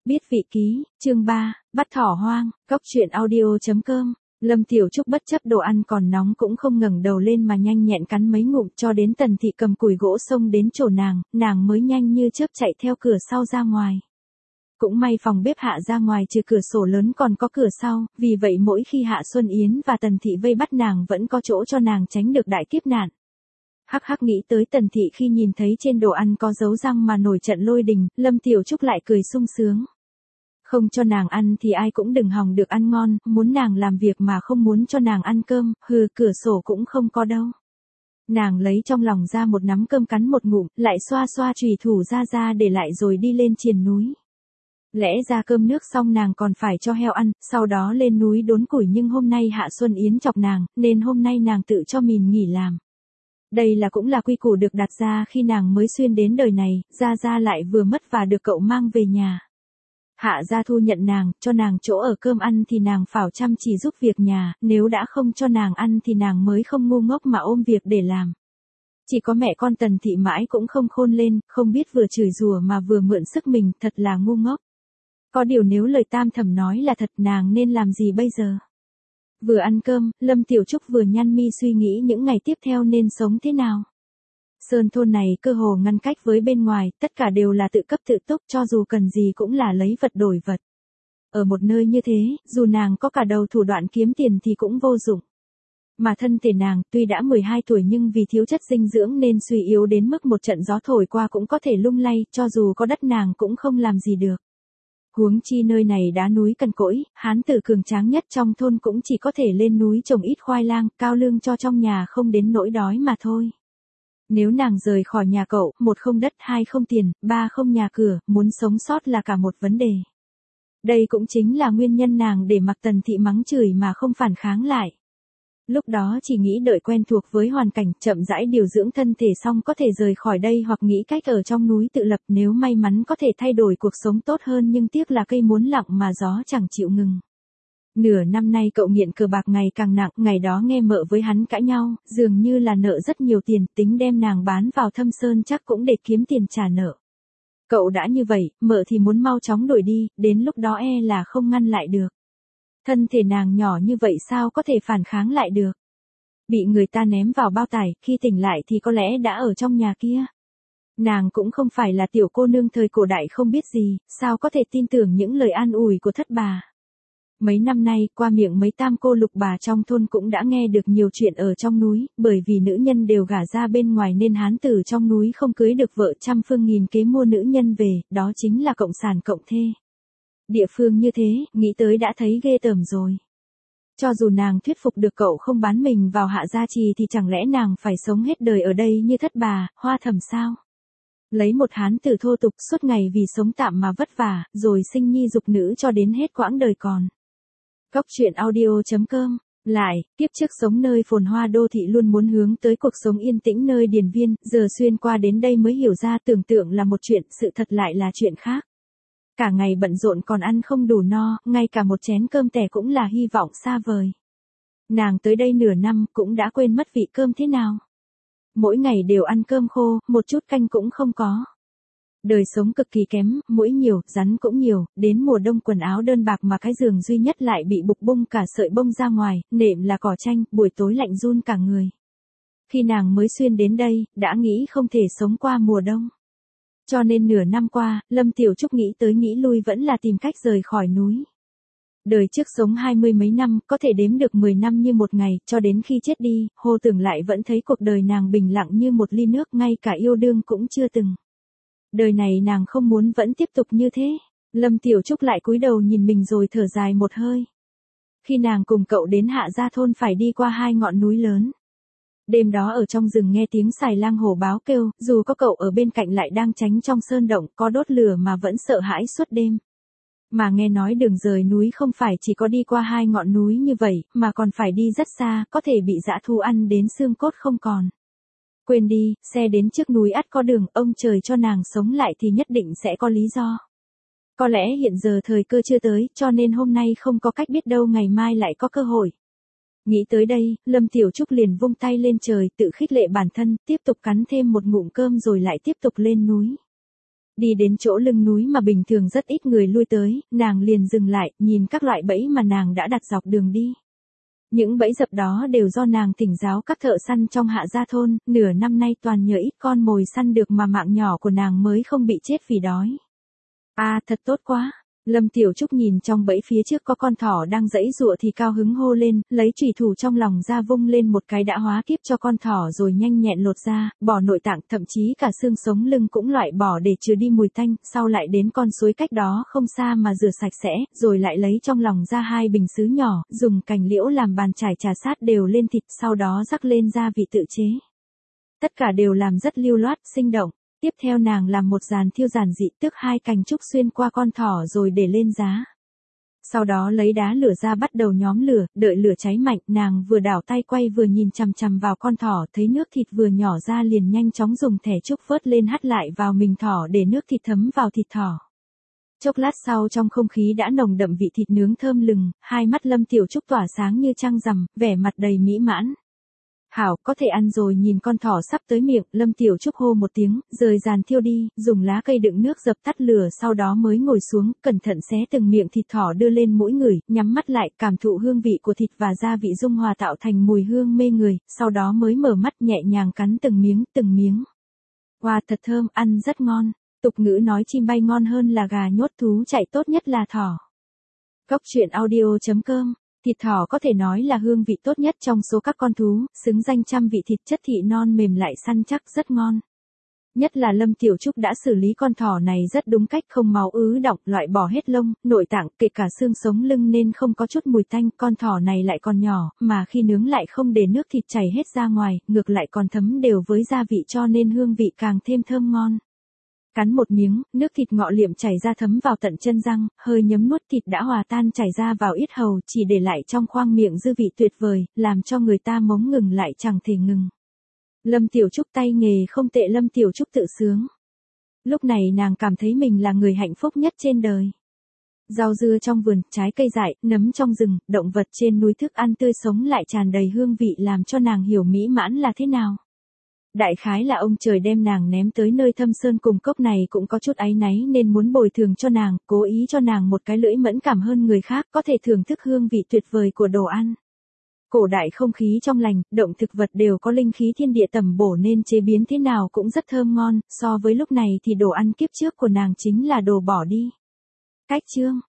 Biết vị ký, chương 3, bắt thỏ hoang, góc truyện audio.com. Lâm Tiểu Trúc bất chấp đồ ăn còn nóng cũng không ngẩng đầu lên mà nhanh nhẹn cắn mấy ngụm cho đến Tần Thị cầm cùi gỗ xông đến chỗ nàng mới nhanh như chớp chạy theo cửa sau ra ngoài. Cũng may phòng bếp hạ ra ngoài trừ cửa sổ lớn còn có cửa sau, vì vậy mỗi khi Hạ Xuân Yến và Tần Thị vây bắt nàng vẫn có chỗ cho nàng tránh được đại kiếp nạn. Hắc hắc nghĩ tới Tần Thị khi nhìn thấy trên đồ ăn có dấu răng mà nổi trận lôi đình, Lâm Tiểu Trúc lại cười sung sướng. Không cho nàng ăn thì ai cũng đừng hòng được ăn ngon, muốn nàng làm việc mà không muốn cho nàng ăn cơm, cửa sổ cũng không có đâu. Nàng lấy trong lòng ra một nắm cơm cắn một ngụm, lại xoa xoa chùy thủ ra để lại rồi đi lên triền núi. Lẽ ra cơm nước xong nàng còn phải cho heo ăn, sau đó lên núi đốn củi nhưng hôm nay Hạ Xuân Yến chọc nàng, nên hôm nay nàng tự cho mình nghỉ làm. Đây cũng là quy củ được đặt ra khi nàng mới xuyên đến đời này, Gia lại vừa mất và được cậu mang về nhà. Hạ gia thu nhận nàng, cho nàng chỗ ở cơm ăn thì nàng phải chăm chỉ giúp việc nhà, nếu đã không cho nàng ăn thì nàng mới không ngu ngốc mà ôm việc để làm. Chỉ có mẹ con Tần Thị mãi cũng không khôn lên, không biết vừa chửi rủa mà vừa mượn sức mình, thật là ngu ngốc. Có điều nếu lời tam thẩm nói là thật nàng nên làm gì bây giờ? Vừa ăn cơm, Lâm Tiểu Trúc vừa nhăn mi suy nghĩ những ngày tiếp theo nên sống thế nào. Sơn thôn này cơ hồ ngăn cách với bên ngoài, tất cả đều là tự cấp tự túc, cho dù cần gì cũng là lấy vật đổi vật. Ở một nơi như thế, dù nàng có cả đầu thủ đoạn kiếm tiền thì cũng vô dụng. Mà thân thể nàng, tuy đã 12 tuổi nhưng vì thiếu chất dinh dưỡng nên suy yếu đến mức một trận gió thổi qua cũng có thể lung lay, cho dù có đất nàng cũng không làm gì được. Huống chi nơi này đá núi cằn cỗi, hán tử cường tráng nhất trong thôn cũng chỉ có thể lên núi trồng ít khoai lang, cao lương cho trong nhà không đến nỗi đói mà thôi. Nếu nàng rời khỏi nhà cậu, 1 không đất, 2 không tiền, 3 không nhà cửa, muốn sống sót là cả một vấn đề. Đây cũng chính là nguyên nhân nàng để mặc Tần Thị mắng chửi mà không phản kháng lại. Lúc đó chỉ nghĩ đợi quen thuộc với hoàn cảnh, chậm rãi điều dưỡng thân thể xong có thể rời khỏi đây hoặc nghĩ cách ở trong núi tự lập, nếu may mắn có thể thay đổi cuộc sống tốt hơn, nhưng tiếc là cây muốn lặng mà gió chẳng chịu ngừng. Nửa năm nay cậu nghiện cờ bạc ngày càng nặng, ngày đó nghe mợ với hắn cãi nhau, dường như là nợ rất nhiều tiền, tính đem nàng bán vào Thâm Sơn chắc cũng để kiếm tiền trả nợ. Cậu đã như vậy, mợ thì muốn mau chóng đuổi đi, đến lúc đó là không ngăn lại được. Thân thể nàng nhỏ như vậy sao có thể phản kháng lại được. Bị người ta ném vào bao tải, khi tỉnh lại thì có lẽ đã ở trong nhà kia. Nàng cũng không phải là tiểu cô nương thời cổ đại không biết gì, sao có thể tin tưởng những lời an ủi của thất bà. Mấy năm nay, qua miệng mấy tam cô lục bà trong thôn cũng đã nghe được nhiều chuyện ở trong núi, bởi vì nữ nhân đều gả ra bên ngoài nên hán tử trong núi không cưới được vợ, trăm phương nghìn kế mua nữ nhân về, đó chính là cộng sản cộng thê. Địa phương như thế, nghĩ tới đã thấy ghê tởm rồi. Cho dù nàng thuyết phục được cậu không bán mình vào Hạ gia trì thì chẳng lẽ nàng phải sống hết đời ở đây như thất bà, Hoa Thẩm sao? Lấy một hán tử thô tục suốt ngày vì sống tạm mà vất vả, rồi sinh nhi dục nữ cho đến hết quãng đời còn. Góc truyện audio.com. Lại, kiếp trước sống nơi phồn hoa đô thị luôn muốn hướng tới cuộc sống yên tĩnh nơi điền viên, giờ xuyên qua đến đây mới hiểu ra tưởng tượng là một chuyện, sự thật lại là chuyện khác. Cả ngày bận rộn còn ăn không đủ no, ngay cả một chén cơm tẻ cũng là hy vọng xa vời. Nàng tới đây nửa năm cũng đã quên mất vị cơm thế nào. Mỗi ngày đều ăn cơm khô, một chút canh cũng không có. Đời sống cực kỳ kém, muỗi nhiều, rắn cũng nhiều, đến mùa đông quần áo đơn bạc mà cái giường duy nhất lại bị bục bung cả sợi bông ra ngoài, nệm là cỏ tranh, buổi tối lạnh run cả người. Khi nàng mới xuyên đến đây, đã nghĩ không thể sống qua mùa đông. Cho nên nửa năm qua, Lâm Tiểu Trúc nghĩ tới nghĩ lui vẫn là tìm cách rời khỏi núi. Đời trước sống 20 mấy năm, có thể đếm được 10 năm như một ngày, cho đến khi chết đi, Hồ Tưởng lại vẫn thấy cuộc đời nàng bình lặng như một ly nước, ngay cả yêu đương cũng chưa từng. Đời này nàng không muốn vẫn tiếp tục như thế. Lâm Tiểu Trúc lại cúi đầu nhìn mình rồi thở dài một hơi. Khi nàng cùng cậu đến Hạ gia thôn phải đi qua 2 ngọn núi lớn. Đêm đó ở trong rừng nghe tiếng sài lang hổ báo kêu, dù có cậu ở bên cạnh lại đang tránh trong sơn động, có đốt lửa mà vẫn sợ hãi suốt đêm. Mà nghe nói đường rời núi không phải chỉ có đi qua 2 ngọn núi như vậy, mà còn phải đi rất xa, có thể bị dã thú ăn đến xương cốt không còn. Quên đi, xe đến trước núi ắt có đường, ông trời cho nàng sống lại thì nhất định sẽ có lý do. Có lẽ hiện giờ thời cơ chưa tới, cho nên hôm nay không có cách biết đâu ngày mai lại có cơ hội. Nghĩ tới đây, Lâm Tiểu Trúc liền vung tay lên trời tự khích lệ bản thân, tiếp tục cắn thêm một ngụm cơm rồi lại tiếp tục lên núi. Đi đến chỗ lưng núi mà bình thường rất ít người lui tới, nàng liền dừng lại, nhìn các loại bẫy mà nàng đã đặt dọc đường đi. Những bẫy dập đó đều do nàng thỉnh giáo các thợ săn trong Hạ Gia thôn, nửa năm nay toàn nhờ ít con mồi săn được mà mạng nhỏ của nàng mới không bị chết vì đói. À, thật tốt quá. Lâm Tiểu Trúc nhìn trong bẫy phía trước có con thỏ đang giãy giụa thì cao hứng hô lên, lấy chùy thủ trong lòng ra vung lên một cái đã hóa kiếp cho con thỏ rồi nhanh nhẹn lột ra, bỏ nội tạng, thậm chí cả xương sống lưng cũng loại bỏ để chừa đi mùi tanh, sau lại đến con suối cách đó không xa mà rửa sạch sẽ, rồi lại lấy trong lòng ra 2 bình sứ nhỏ, dùng cành liễu làm bàn chải trà sát đều lên thịt, sau đó rắc lên gia vị tự chế. Tất cả đều làm rất lưu loát, sinh động. Tiếp theo nàng làm một dàn thiêu giản dị, tức 2 cành trúc xuyên qua con thỏ rồi để lên giá. Sau đó lấy đá lửa ra bắt đầu nhóm lửa, đợi lửa cháy mạnh, nàng vừa đảo tay quay vừa nhìn chằm chằm vào con thỏ, thấy nước thịt vừa nhỏ ra liền nhanh chóng dùng thẻ trúc vớt lên hắt lại vào mình thỏ để nước thịt thấm vào thịt thỏ. Chốc lát sau trong không khí đã nồng đậm vị thịt nướng thơm lừng, hai mắt Lâm Tiểu Trúc tỏa sáng như trăng rằm, vẻ mặt đầy mỹ mãn. Hảo, có thể ăn rồi. Nhìn con thỏ sắp tới miệng, Lâm Tiểu Trúc hô một tiếng, rời giàn thiêu đi, dùng lá cây đựng nước dập tắt lửa, sau đó mới ngồi xuống, cẩn thận xé từng miệng thịt thỏ đưa lên mũi ngửi, nhắm mắt lại, cảm thụ hương vị của thịt và gia vị dung hòa tạo thành mùi hương mê người, sau đó mới mở mắt nhẹ nhàng cắn từng miếng, từng miếng. Wow, thật thơm, ăn rất ngon. Tục ngữ nói chim bay ngon hơn là gà nhốt, thú chạy tốt nhất là thỏ. Cốc truyện audio.com. Thịt thỏ có thể nói là hương vị tốt nhất trong số các con thú, xứng danh trăm vị thịt, chất thị non mềm lại săn chắc, rất ngon. Nhất là Lâm Tiểu Trúc đã xử lý con thỏ này rất đúng cách, không máu ứ đọng, loại bỏ hết lông, nội tạng, kể cả xương sống lưng nên không có chút mùi tanh. Con thỏ này lại còn nhỏ, mà khi nướng lại không để nước thịt chảy hết ra ngoài, ngược lại còn thấm đều với gia vị cho nên hương vị càng thêm thơm ngon. Cắn một miếng, nước thịt ngọ liệm chảy ra thấm vào tận chân răng, hơi nhấm nuốt, thịt đã hòa tan chảy ra vào yết hầu, chỉ để lại trong khoang miệng dư vị tuyệt vời, làm cho người ta mống ngừng lại chẳng thể ngừng. Lâm Tiểu Trúc tay nghề không tệ, Lâm Tiểu Trúc tự sướng. Lúc này nàng cảm thấy mình là người hạnh phúc nhất trên đời. Rau dưa trong vườn, trái cây dại, nấm trong rừng, động vật trên núi, thức ăn tươi sống lại tràn đầy hương vị làm cho nàng hiểu mỹ mãn là thế nào. Đại khái là ông trời đem nàng ném tới nơi thâm sơn cùng cốc này cũng có chút áy náy nên muốn bồi thường cho nàng, cố ý cho nàng một cái lưỡi mẫn cảm hơn người khác, có thể thưởng thức hương vị tuyệt vời của đồ ăn. Cổ đại không khí trong lành, động thực vật đều có linh khí thiên địa tầm bổ nên chế biến thế nào cũng rất thơm ngon, so với lúc này thì đồ ăn kiếp trước của nàng chính là đồ bỏ đi. Cách chương